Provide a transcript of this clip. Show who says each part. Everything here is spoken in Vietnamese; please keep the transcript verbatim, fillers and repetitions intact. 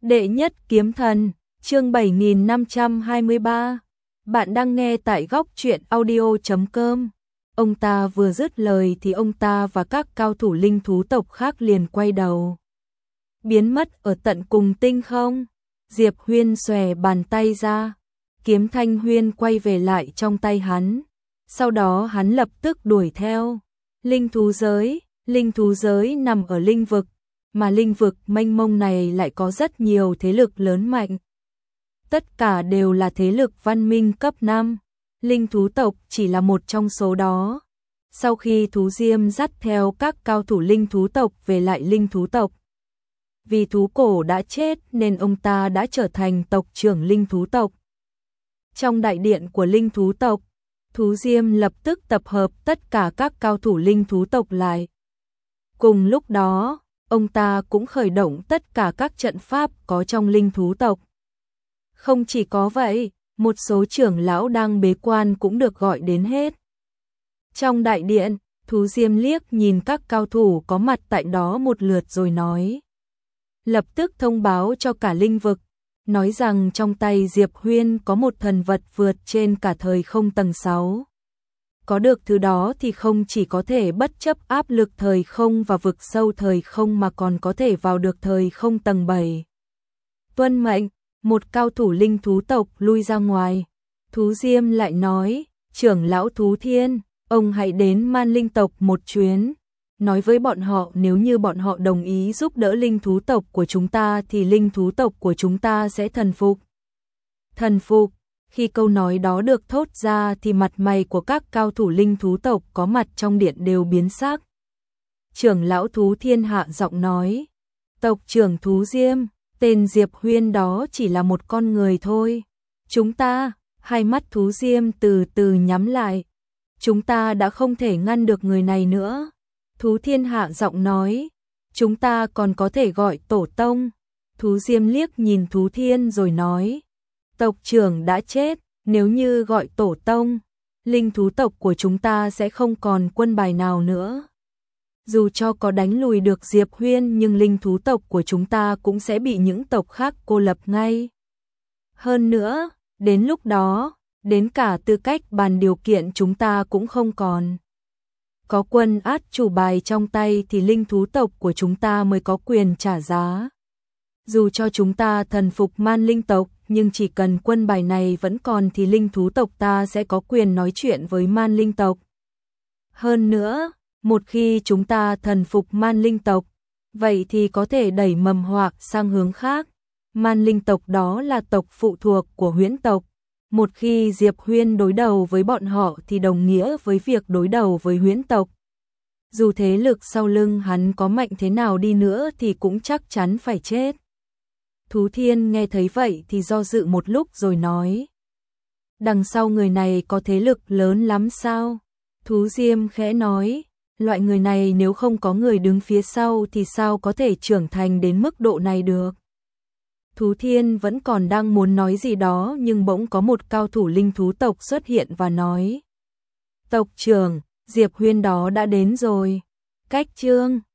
Speaker 1: Đệ nhất kiếm thần, chương bảy nghìn năm trăm hai mươi ba. Bạn đang nghe tại góc truyện audio chấm com. Ông ta vừa dứt lời thì ông ta và các cao thủ linh thú tộc khác liền quay đầu. Biến mất ở tận cùng tinh không. Diệp Huyên xòe bàn tay ra. Kiếm Thanh Huyên quay về lại trong tay hắn. Sau đó hắn lập tức đuổi theo. Linh thú giới, linh thú giới nằm ở linh vực. Mà linh vực mênh mông này lại có rất nhiều thế lực lớn mạnh. Tất cả đều là thế lực văn minh cấp năm. Linh thú tộc chỉ là một trong số đó. Sau khi thú diêm dắt theo các cao thủ linh thú tộc về lại linh thú tộc. Vì thú cổ đã chết nên ông ta đã trở thành tộc trưởng linh thú tộc. Trong đại điện của linh thú tộc, thú diêm lập tức tập hợp tất cả các cao thủ linh thú tộc lại. Cùng lúc đó, ông ta cũng khởi động tất cả các trận pháp có trong linh thú tộc. Không chỉ có vậy, một số trưởng lão đang bế quan cũng được gọi đến hết. Trong đại điện, thú diêm liếc nhìn các cao thủ có mặt tại đó một lượt rồi nói. Lập tức thông báo cho cả linh vực, nói rằng trong tay Diệp Huyên có một thần vật vượt trên cả thời không tầng sáu. Có được thứ đó thì không chỉ có thể bất chấp áp lực thời không và vực sâu thời không mà còn có thể vào được thời không tầng bảy. Tuân mệnh, một cao thủ linh thú tộc lui ra ngoài. Thú diêm lại nói, trưởng lão thú thiên, ông hãy đến man linh tộc một chuyến. Nói với bọn họ nếu như bọn họ đồng ý giúp đỡ linh thú tộc của chúng ta thì linh thú tộc của chúng ta sẽ thần phục. Thần phục. Khi câu nói đó được thốt ra thì mặt mày của các cao thủ linh thú tộc có mặt trong điện đều biến sắc. Trưởng lão thú thiên hạ giọng nói. Tộc trưởng thú diêm, tên Diệp Huyên đó chỉ là một con người thôi. Chúng ta, hai mắt thú diêm từ từ nhắm lại. Chúng ta đã không thể ngăn được người này nữa. Thú thiên hạ giọng nói. Chúng ta còn có thể gọi tổ tông. Thú diêm liếc nhìn thú thiên rồi nói. Tộc trưởng đã chết, nếu như gọi tổ tông, linh thú tộc của chúng ta sẽ không còn quân bài nào nữa. Dù cho có đánh lùi được Diệp Huyên nhưng linh thú tộc của chúng ta cũng sẽ bị những tộc khác cô lập ngay. Hơn nữa, đến lúc đó, đến cả tư cách bàn điều kiện chúng ta cũng không còn. Có quân át chủ bài trong tay thì linh thú tộc của chúng ta mới có quyền trả giá. Dù cho chúng ta thần phục man linh tộc, nhưng chỉ cần quân bài này vẫn còn thì linh thú tộc ta sẽ có quyền nói chuyện với man linh tộc. Hơn nữa, một khi chúng ta thần phục man linh tộc, vậy thì có thể đẩy mầm họa sang hướng khác. Man linh tộc đó là tộc phụ thuộc của Huyễn tộc. Một khi Diệp Huyên đối đầu với bọn họ thì đồng nghĩa với việc đối đầu với Huyễn tộc. Dù thế lực sau lưng hắn có mạnh thế nào đi nữa thì cũng chắc chắn phải chết. Thú thiên nghe thấy vậy thì do dự một lúc rồi nói. Đằng sau người này có thế lực lớn lắm sao? Thú diêm khẽ nói. Loại người này nếu không có người đứng phía sau thì sao có thể trưởng thành đến mức độ này được? Thú thiên vẫn còn đang muốn nói gì đó nhưng bỗng có một cao thủ linh thú tộc xuất hiện và nói. Tộc trưởng, Diệp Huyên đó đã đến rồi. Cách chương